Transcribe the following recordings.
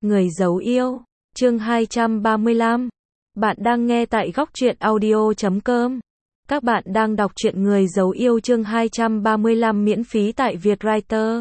Người giấu yêu, chương 235. Bạn đang nghe tại góc truyện audio.com. Các bạn đang đọc truyện Người giấu yêu chương 235 miễn phí tại Vietwriter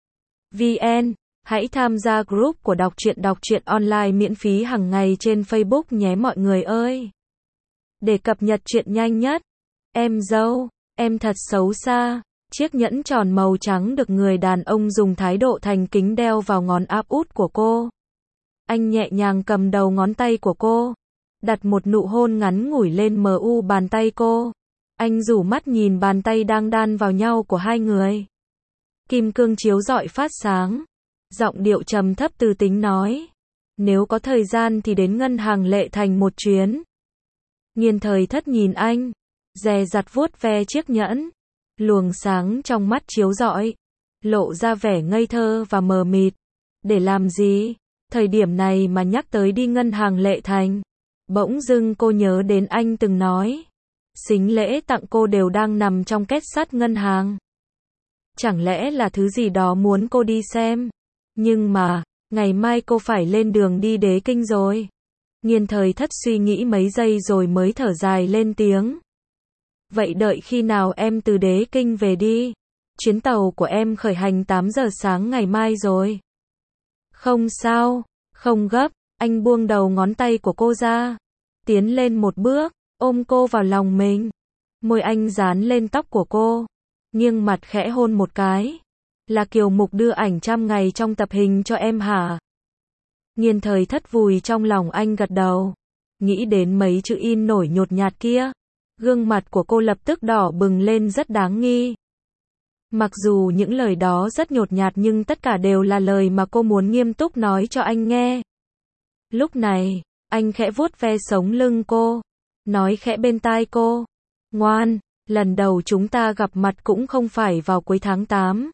VN. Hãy tham gia group của đọc truyện online miễn phí hàng ngày trên Facebook nhé mọi người ơi. Để cập nhật truyện nhanh nhất. Em dâu, em thật xấu xa. Chiếc nhẫn tròn màu trắng được người đàn ông dùng thái độ thành kính đeo vào ngón áp út của cô. Anh nhẹ nhàng cầm đầu ngón tay của cô, đặt một nụ hôn ngắn ngủi lên bàn tay cô. Anh rủ mắt nhìn bàn tay đang đan vào nhau của hai người. Kim cương chiếu rọi phát sáng. Giọng điệu trầm thấp từ tính nói. Nếu có thời gian thì đến ngân hàng Lệ Thành một chuyến. Nghiên Thời Thất nhìn anh, dè dặt vuốt ve chiếc nhẫn. Luồng sáng trong mắt chiếu rọi, lộ ra vẻ ngây thơ và mờ mịt. Để làm gì? Thời điểm này mà nhắc tới đi ngân hàng Lệ Thành. Bỗng dưng cô nhớ đến anh từng nói. Sính lễ tặng cô đều đang nằm trong két sắt ngân hàng. Chẳng lẽ là thứ gì đó muốn cô đi xem? Nhưng mà, ngày mai cô phải lên đường đi Đế Kinh rồi. Nghiên Thời Thất suy nghĩ mấy giây rồi mới thở dài lên tiếng. Vậy đợi khi nào em từ Đế Kinh về đi. Chuyến tàu của em khởi hành 8 giờ sáng ngày mai rồi. Không sao, không gấp, anh buông đầu ngón tay của cô ra. Tiến lên một bước, ôm cô vào lòng mình. Môi anh dán lên tóc của cô. Nghiêng mặt khẽ hôn một cái. Là Kiều Mục đưa ảnh 100 ngày trong tập hình cho em hả? Nghiên Thời Thất vùi trong lòng anh gật đầu. Nghĩ đến mấy chữ in nổi nhột nhạt kia. Gương mặt của cô lập tức đỏ bừng lên rất đáng nghi. Mặc dù những lời đó rất nhột nhạt nhưng tất cả đều là lời mà cô muốn nghiêm túc nói cho anh nghe. Lúc này, anh khẽ vuốt ve sống lưng cô, nói khẽ bên tai cô. Ngoan, lần đầu chúng ta gặp mặt cũng không phải vào cuối tháng 8.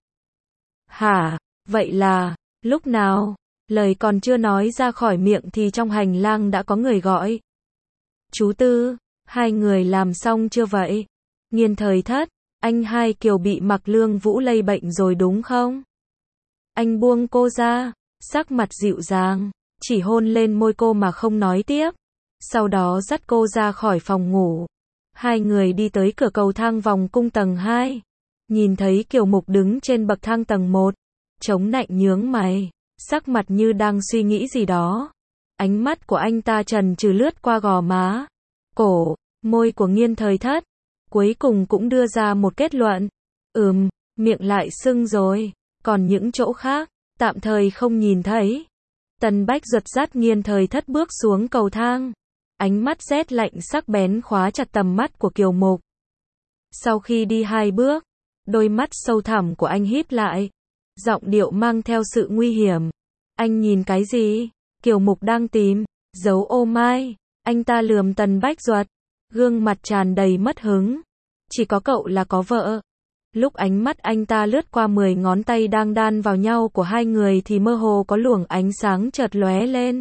Hả, vậy là, lúc nào? Lời còn chưa nói ra khỏi miệng thì trong hành lang đã có người gọi. Chú Tư, hai người làm xong chưa vậy? Nghiên Thời Thất, anh hai Kiều bị Mạc Lương Vũ lây bệnh rồi đúng không? Anh buông cô ra, sắc mặt dịu dàng, chỉ hôn lên môi cô mà không nói tiếp. Sau đó dắt cô ra khỏi phòng ngủ. Hai người đi tới cửa cầu thang vòng cung tầng 2. Nhìn thấy Kiều Mục đứng trên bậc thang tầng 1. Chống nạnh nhướng mày, sắc mặt như đang suy nghĩ gì đó. Ánh mắt của anh ta trần trừ lướt qua gò má, cổ, môi của Nghiên Thời Thất. Cuối cùng cũng đưa ra một kết luận. Miệng lại sưng rồi. Còn những chỗ khác, tạm thời không nhìn thấy. Tần Bách giật dắt Nghiên Thời Thất bước xuống cầu thang. Ánh mắt rét lạnh sắc bén khóa chặt tầm mắt của Kiều Mục. Sau khi đi 2 bước, đôi mắt sâu thẳm của anh híp lại. Giọng điệu mang theo sự nguy hiểm. Anh nhìn cái gì? Kiều Mục đang tìm dấu ô mai. Anh ta lườm Tần Bách Duật, gương mặt tràn đầy mất hứng. Chỉ có cậu là có vợ. Lúc ánh mắt anh ta lướt qua 10 ngón tay đang đan vào nhau của hai người thì mơ hồ có luồng ánh sáng chợt lóe lên.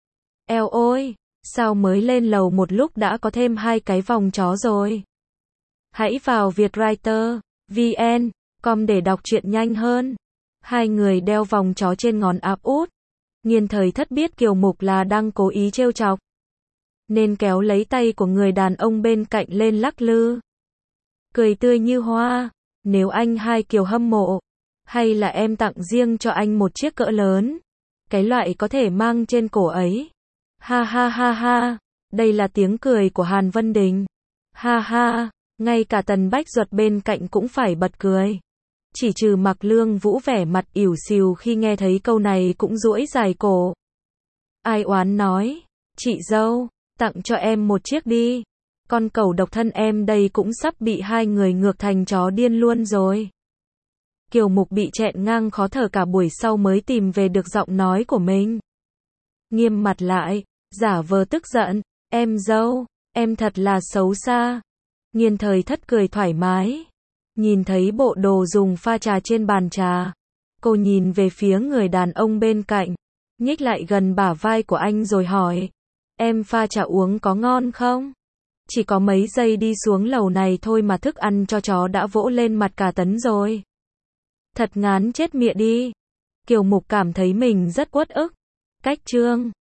Eo ôi, sao mới lên lầu một lúc đã có thêm 2 cái vòng chó rồi? Hãy vào Vietwriter VN.com để đọc truyện nhanh hơn. Hai người đeo vòng chó trên ngón áp út. Nghiên Thời Thất biết Kiều Mục là đang cố ý trêu chọc, nên kéo lấy tay của người đàn ông bên cạnh lên lắc lư. Cười tươi như hoa. Nếu anh hai Kiều hâm mộ, hay là em tặng riêng cho anh một chiếc cỡ lớn. Cái loại có thể mang trên cổ ấy. Ha ha ha ha. Đây là tiếng cười của Hàn Vân Đình. Ha ha. Ngay cả Tần Bách Duật bên cạnh cũng phải bật cười. Chỉ trừ Mạc Lương Vũ vẻ mặt ỉu xìu khi nghe thấy câu này cũng duỗi dài cổ. Ai oán nói. Chị dâu, tặng cho em một chiếc đi. Con cẩu độc thân em đây cũng sắp bị hai người ngược thành chó điên luôn rồi. Kiều Mục bị chẹn ngang khó thở cả buổi sau mới tìm về được giọng nói của mình. Nghiêm mặt lại, giả vờ tức giận. Em dâu, em thật là xấu xa. Nghiên Thời Thất cười thoải mái. Nhìn thấy bộ đồ dùng pha trà trên bàn trà. Cô nhìn về phía người đàn ông bên cạnh. Nhích lại gần bả vai của anh rồi hỏi. Em pha trà uống có ngon không? Chỉ có mấy giây đi xuống lầu này thôi mà thức ăn cho chó đã vỗ lên mặt cả tấn rồi. Thật ngán chết mịa đi. Kiều Mục cảm thấy mình rất uất ức. Cách chương